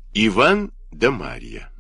Иван да Марья.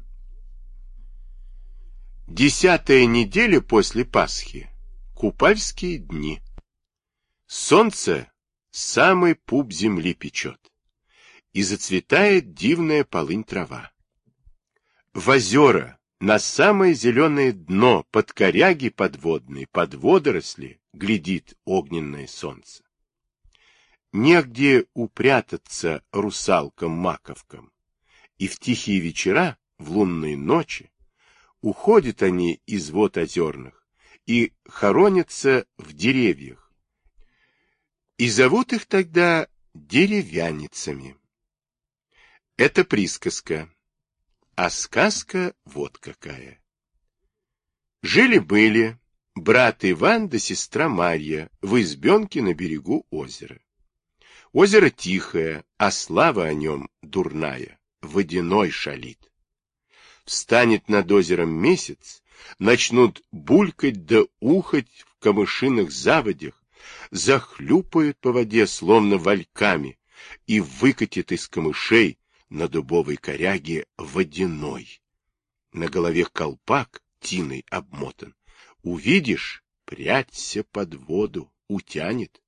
10-я неделя после Пасхи. Купальские дни. Солнце самый пуп земли печет, и зацветает дивная полынь трава. В озера, на самое зеленое дно, под коряги подводные, под водоросли, глядит огненное солнце. Негде упрятаться русалкам-маковкам, и в тихие вечера, в лунные ночи, уходят они из вод озерных и хоронятся в деревьях, и зовут их тогда деревяницами. Это присказка, а сказка вот какая. Жили-были брат Иван да сестра Марья в избенке на берегу озера. Озеро тихое, а слава о нем дурная, водяной шалит. Встанет над озером месяц, начнут булькать да ухать в камышиных заводях, захлюпают по воде, словно вальками, и выкатит из камышей на дубовой коряге водяной. На голове колпак тиной обмотан. Увидишь, прячься под воду, утянет.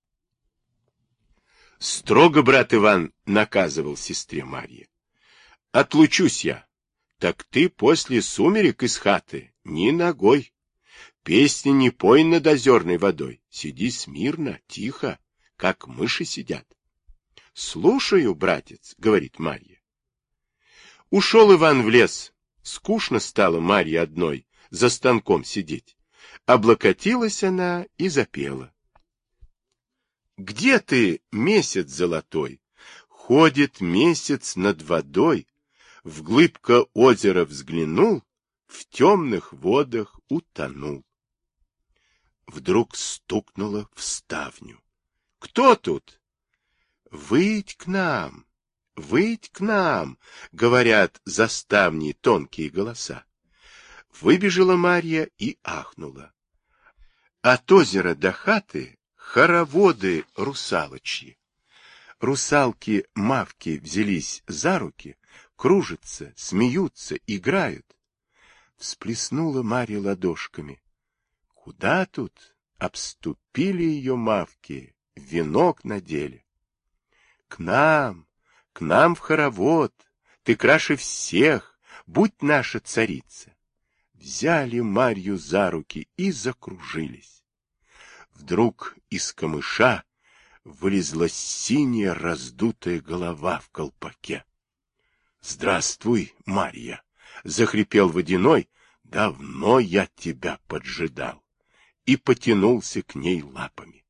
Строго брат Иван наказывал сестре Марье. Отлучусь я, так ты после сумерек из хаты ни ногой. Песни не пой над озерной водой, сиди смирно, тихо, как мыши сидят. Слушаю, братец, говорит Марья. Ушел Иван в лес, скучно стало Марье одной за станком сидеть. Облокотилась она и запела. Где ты, месяц золотой? Ходит месяц над водой, вглыбь-ка озера взглянул, в темных водах утонул. Вдруг стукнуло в ставню. Кто тут? Выйдь к нам, говорят за ставней тонкие голоса. Выбежала Марья и ахнула. От озера до хаты хороводы русалочьи. Русалки-мавки взялись за руки, кружатся, смеются, играют. Всплеснула Марья ладошками. Куда тут? Обступили ее мавки, венок надели. К нам в хоровод, ты краше всех, будь наша царица. Взяли Марью за руки и закружились. Вдруг из камыша вылезла синяя раздутая голова в колпаке. — Здравствуй, Марья! — захрипел водяной. — Давно я тебя поджидал. И потянулся к ней лапами.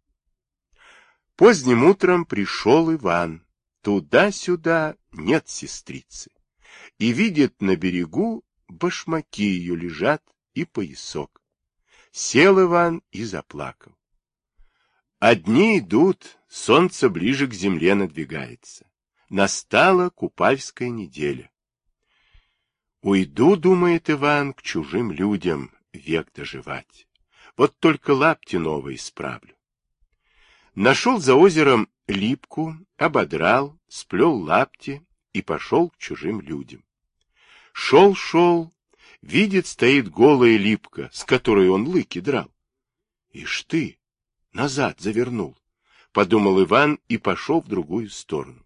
Поздним утром пришел Иван. Туда-сюда нет сестрицы. И видит на берегу башмаки ее лежат и поясок. Сел Иван и заплакал. А дни идут, солнце ближе к земле надвигается. Настала Купальская неделя. Уйду, думает Иван, к чужим людям век доживать. Вот только лапти новые справлю. Нашел за озером липку, ободрал, сплел лапти и пошел к чужим людям. Шел, видит, стоит голая липка, с которой он лыки драл. Ишь ты, назад завернул, подумал Иван и пошел в другую сторону.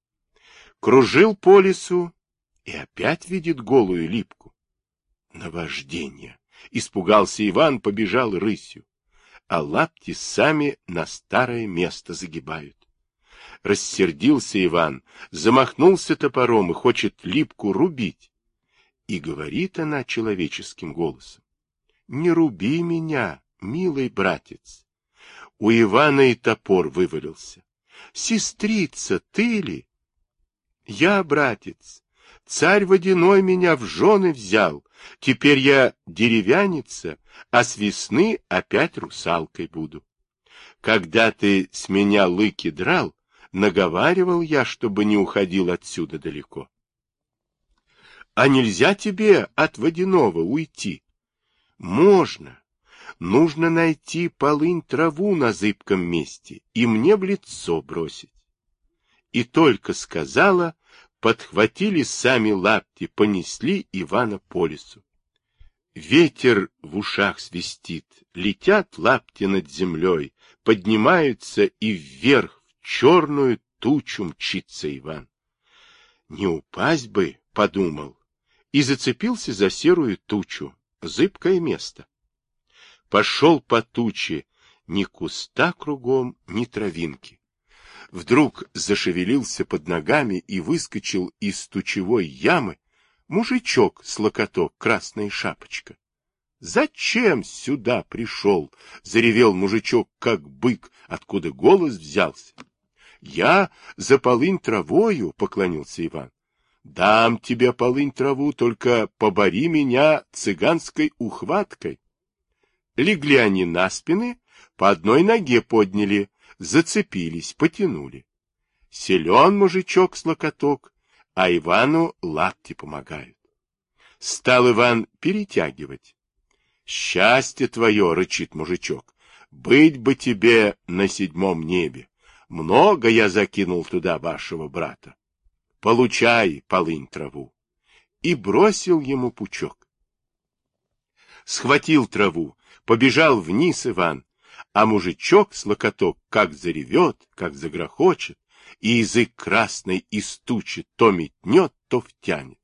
Кружил по лесу и опять видит голую липку. Наваждение. Испугался Иван, побежал рысью, а лапти сами на старое место загибают. Рассердился Иван, замахнулся топором и хочет липку рубить. И говорит она человеческим голосом. Не руби меня, милый братец. У Ивана и топор вывалился. Сестрица, ты ли? Я, братец. Царь водяной меня в жены взял. Теперь я деревяница, а с весны опять русалкой буду. Когда ты с меня лыки драл, наговаривал я, чтобы не уходил отсюда далеко. А нельзя тебе от водяного уйти? Можно. Нужно найти полынь траву на зыбком месте и мне в лицо бросить. И только сказала, подхватили сами лапти, понесли Ивана по лесу. Ветер в ушах свистит, летят лапти над землей, поднимаются и вверх в черную тучу мчится Иван. Не упасть бы, подумал, и зацепился за серую тучу, зыбкое место. Пошел по туче, ни куста кругом, ни травинки. Вдруг зашевелился под ногами и выскочил из тучевой ямы мужичок с локоток, красная шапочка. «Зачем сюда пришел?» — заревел мужичок, как бык, откуда голос взялся. «Я за полынь травою», — поклонился Иван. «Дам тебе полынь траву, только побори меня цыганской ухваткой». Легли они на спины, по одной ноге подняли, зацепились, потянули. Силен мужичок с локоток, а Ивану лапти помогают. Стал Иван перетягивать. «Счастье твое!» — рычит мужичок. «Быть бы тебе на 7 небе! Много я закинул туда вашего брата. Получай полынь траву!» И бросил ему пучок. Схватил траву, побежал вниз Иван, а мужичок с локоток как заревет, как загрохочет, и язык красный из тучи то метнет, то втянет.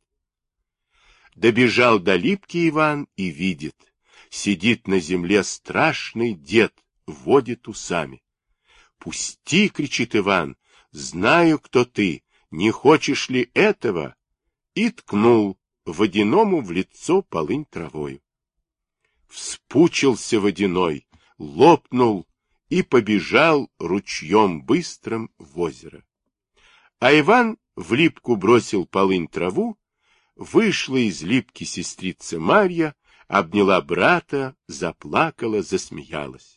Добежал до липки Иван и видит, сидит на земле страшный дед, водит усами. «Пусти!» — кричит Иван. «Знаю, кто ты, не хочешь ли этого?» И ткнул водяному в лицо полынь травою. Вспучился водяной, лопнул и побежал ручьем быстрым в озеро. А Иван в липку бросил полынь траву, вышла из липки сестрица Марья, обняла брата, заплакала, засмеялась.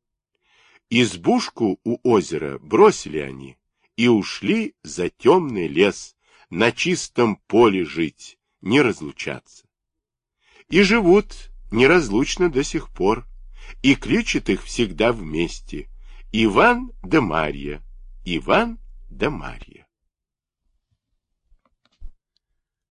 Избушку у озера бросили они и ушли за темный лес, на чистом поле жить, не разлучаться. И живут неразлучно до сих пор, и кличут их всегда вместе: Иван да Марья, Иван да Марья.